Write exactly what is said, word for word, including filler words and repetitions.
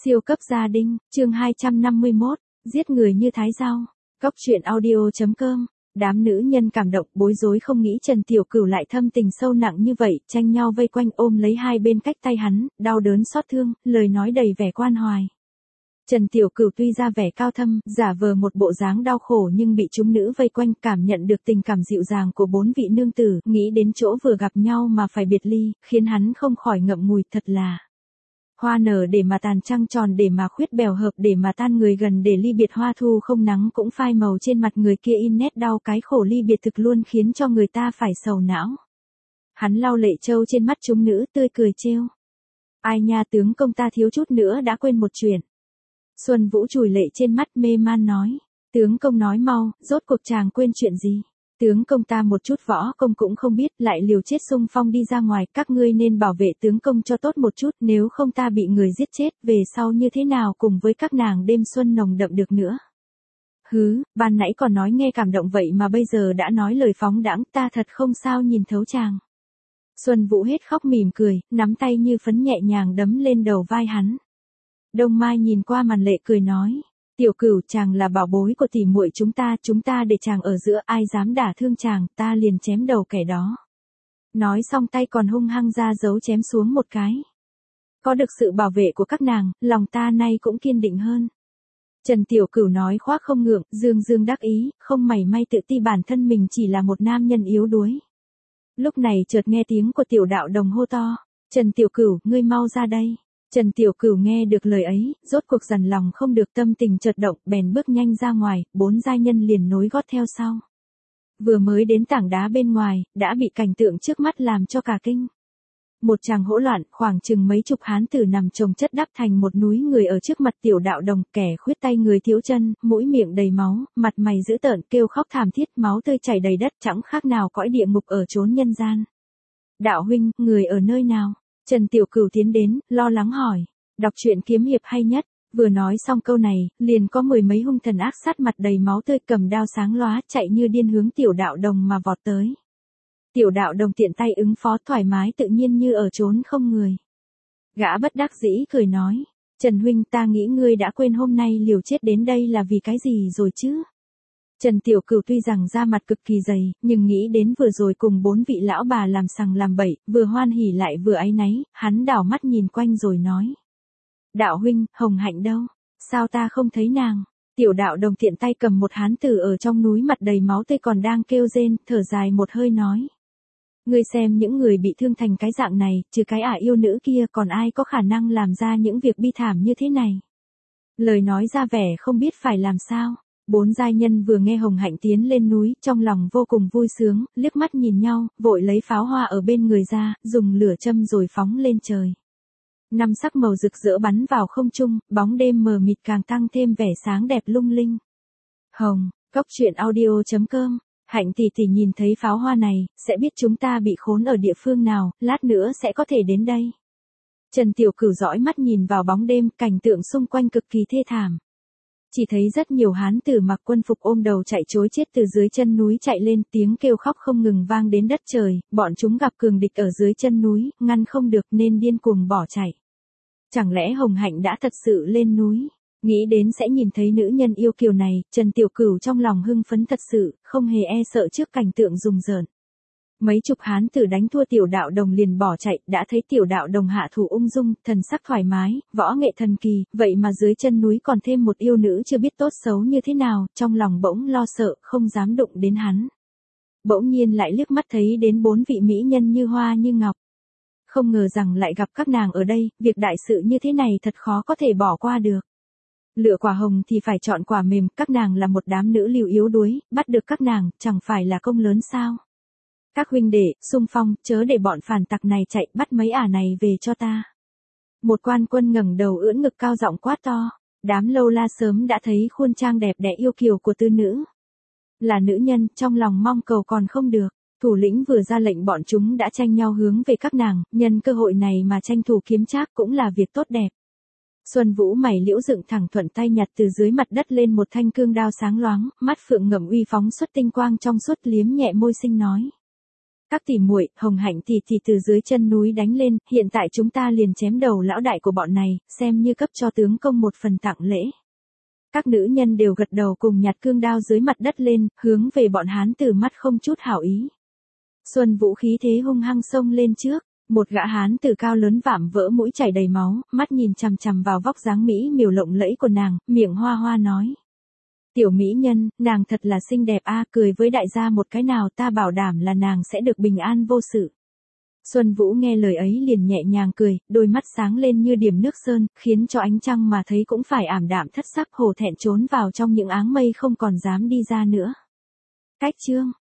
Siêu cấp gia đình, chương hai trăm năm mươi mốt, giết người như thái rau. Cóc truyện audio chấm com. Đám nữ nhân cảm động bối rối không nghĩ Trần Tiểu Cửu lại thâm tình sâu nặng như vậy, tranh nhau vây quanh ôm lấy hai bên cách tay hắn, đau đớn xót thương, lời nói đầy vẻ quan hoài. Trần Tiểu Cửu tuy ra vẻ cao thâm, giả vờ một bộ dáng đau khổ nhưng bị chúng nữ vây quanh cảm nhận được tình cảm dịu dàng của bốn vị nương tử, nghĩ đến chỗ vừa gặp nhau mà phải biệt ly, khiến hắn không khỏi ngậm ngùi thật là. Hoa nở để mà tàn, trăng tròn để mà khuyết, bèo hợp để mà tan, người gần để ly biệt, hoa thu không nắng cũng phai màu, trên mặt người kia in nét đau, cái khổ ly biệt thực luôn khiến cho người ta phải sầu não. Hắn lau lệ trâu trên mắt chúng nữ, tươi cười trêu. Ai nha, tướng công ta thiếu chút nữa đã quên một chuyện. Xuân Vũ chùi lệ trên mắt mê man nói. Tướng công nói mau, rốt cuộc chàng quên chuyện gì? Tướng công ta một chút võ công cũng không biết, lại liều chết xung phong đi ra ngoài, các ngươi nên bảo vệ tướng công cho tốt một chút, nếu không ta bị người giết chết, về sau như thế nào cùng với các nàng đêm xuân nồng đậm được nữa. Hứ, ban nãy còn nói nghe cảm động vậy mà bây giờ đã nói lời phóng đãng, ta thật không sao nhìn thấu chàng. Xuân Vũ hết khóc mỉm cười, nắm tay như phấn nhẹ nhàng đấm lên đầu vai hắn. Đông Mai nhìn qua màn lệ cười nói. Tiểu Cửu, chàng là bảo bối của tỷ muội chúng ta, chúng ta để chàng ở giữa, ai dám đả thương chàng, ta liền chém đầu kẻ đó. Nói xong tay còn hung hăng ra dấu chém xuống một cái. Có được sự bảo vệ của các nàng, lòng ta nay cũng kiên định hơn. Trần Tiểu Cửu nói khoác không ngượng, dương dương đắc ý, không mảy may tự ti bản thân mình chỉ là một nam nhân yếu đuối. Lúc này chợt nghe tiếng của Tiểu Đạo Đồng hô to. Trần Tiểu Cửu, ngươi mau ra đây. Trần Tiểu Cửu nghe được lời ấy, rốt cuộc dằn lòng không được, tâm tình chợt động, bèn bước nhanh ra ngoài, bốn giai nhân liền nối gót theo sau. Vừa mới đến tảng đá bên ngoài, đã bị cảnh tượng trước mắt làm cho cả kinh. Một tràng hỗn loạn, khoảng chừng mấy chục hán tử nằm chồng chất đắp thành một núi người ở trước mặt Tiểu Đạo Đồng, kẻ khuyết tay người thiếu chân, mũi miệng đầy máu, mặt mày dữ tợn, kêu khóc thảm thiết, máu tươi chảy đầy đất, chẳng khác nào cõi địa ngục ở chốn nhân gian. Đạo huynh, người ở nơi nào? Trần Tiểu Cửu tiến đến, lo lắng hỏi. Đọc truyện kiếm hiệp hay nhất. Vừa nói xong câu này, liền có mười mấy hung thần ác sát mặt đầy máu tươi cầm đao sáng lóa chạy như điên hướng Tiểu Đạo Đồng mà vọt tới. Tiểu Đạo Đồng tiện tay ứng phó thoải mái tự nhiên như ở chốn không người. Gã bất đắc dĩ cười nói. Trần huynh, ta nghĩ ngươi đã quên hôm nay liều chết đến đây là vì cái gì rồi chứ? Trần Tiểu Cửu tuy rằng da mặt cực kỳ dày, nhưng nghĩ đến vừa rồi cùng bốn vị lão bà làm sằng làm bậy, vừa hoan hỉ lại vừa áy náy, hắn đảo mắt nhìn quanh rồi nói. Đạo huynh, Hồng Hạnh đâu? Sao ta không thấy nàng? Tiểu Đạo Đồng tiện tay cầm một hán tử ở trong núi mặt đầy máu tươi còn đang kêu rên, thở dài một hơi nói. Ngươi xem những người bị thương thành cái dạng này, trừ cái ả yêu nữ kia còn ai có khả năng làm ra những việc bi thảm như thế này? Lời nói ra vẻ không biết phải làm sao. Bốn giai nhân vừa nghe Hồng Hạnh tiến lên núi, trong lòng vô cùng vui sướng, liếc mắt nhìn nhau, vội lấy pháo hoa ở bên người ra, dùng lửa châm rồi phóng lên trời. Năm sắc màu rực rỡ bắn vào không trung, bóng đêm mờ mịt càng tăng thêm vẻ sáng đẹp lung linh. Hồng, Cóc truyện audio chấm com. Hạnh tỷ tỷ nhìn thấy pháo hoa này, sẽ biết chúng ta bị khốn ở địa phương nào, lát nữa sẽ có thể đến đây. Trần Tiểu Cửu dõi mắt nhìn vào bóng đêm, cảnh tượng xung quanh cực kỳ thê thảm. Chỉ thấy rất nhiều hán tử mặc quân phục ôm đầu chạy trối chết từ dưới chân núi chạy lên, tiếng kêu khóc không ngừng vang đến đất trời, bọn chúng gặp cường địch ở dưới chân núi, ngăn không được nên điên cuồng bỏ chạy. Chẳng lẽ Hồng Hạnh đã thật sự lên núi? Nghĩ đến sẽ nhìn thấy nữ nhân yêu kiều này, Trần Tiểu Cửu trong lòng hưng phấn thật sự, không hề e sợ trước cảnh tượng rùng rợn. Mấy chục hán tử đánh thua Tiểu Đạo Đồng liền bỏ chạy, đã thấy Tiểu Đạo Đồng hạ thủ ung dung, thần sắc thoải mái, võ nghệ thần kỳ, vậy mà dưới chân núi còn thêm một yêu nữ chưa biết tốt xấu như thế nào, trong lòng bỗng lo sợ, không dám đụng đến hắn. Bỗng nhiên lại liếc mắt thấy đến bốn vị mỹ nhân như hoa như ngọc. Không ngờ rằng lại gặp các nàng ở đây, việc đại sự như thế này thật khó có thể bỏ qua được. Lựa quả hồng thì phải chọn quả mềm, các nàng là một đám nữ liều yếu đuối, bắt được các nàng, chẳng phải là công lớn sao? Các huynh đệ, xung phong, chớ để bọn phản tặc này chạy, bắt mấy ả này về cho ta. Một quan quân ngẩng đầu ưỡn ngực cao giọng quát to. Đám lâu la sớm đã thấy khuôn trang đẹp đẽ yêu kiều của tư nữ. Là nữ nhân, trong lòng mong cầu còn không được. Thủ lĩnh vừa ra lệnh bọn chúng đã tranh nhau hướng về các nàng, nhân cơ hội này mà tranh thủ kiếm trác cũng là việc tốt đẹp. Xuân Vũ mày liễu dựng thẳng, thuận tay nhặt từ dưới mặt đất lên một thanh cương đao sáng loáng, mắt phượng ngậm uy phóng xuất tinh quang trong suốt, liếm nhẹ môi xinh nói. Các tỷ muội, Hồng Hạnh tỷ tỷ từ dưới chân núi đánh lên, hiện tại chúng ta liền chém đầu lão đại của bọn này, xem như cấp cho tướng công một phần tặng lễ. Các nữ nhân đều gật đầu cùng nhặt cương đao dưới mặt đất lên, hướng về bọn hán tử mắt không chút hảo ý. Xuân Vũ khí thế hung hăng xông lên trước, một gã hán tử cao lớn vạm vỡ mũi chảy đầy máu, mắt nhìn chằm chằm vào vóc dáng mỹ miều lộng lẫy của nàng, miệng hoa hoa nói. Tiểu mỹ nhân, nàng thật là xinh đẹp a, cười với đại gia một cái nào, ta bảo đảm là nàng sẽ được bình an vô sự. Xuân Vũ nghe lời ấy liền nhẹ nhàng cười, đôi mắt sáng lên như điểm nước sơn, khiến cho ánh trăng mà thấy cũng phải ảm đạm thất sắc, hổ thẹn trốn vào trong những áng mây không còn dám đi ra nữa. Cách chương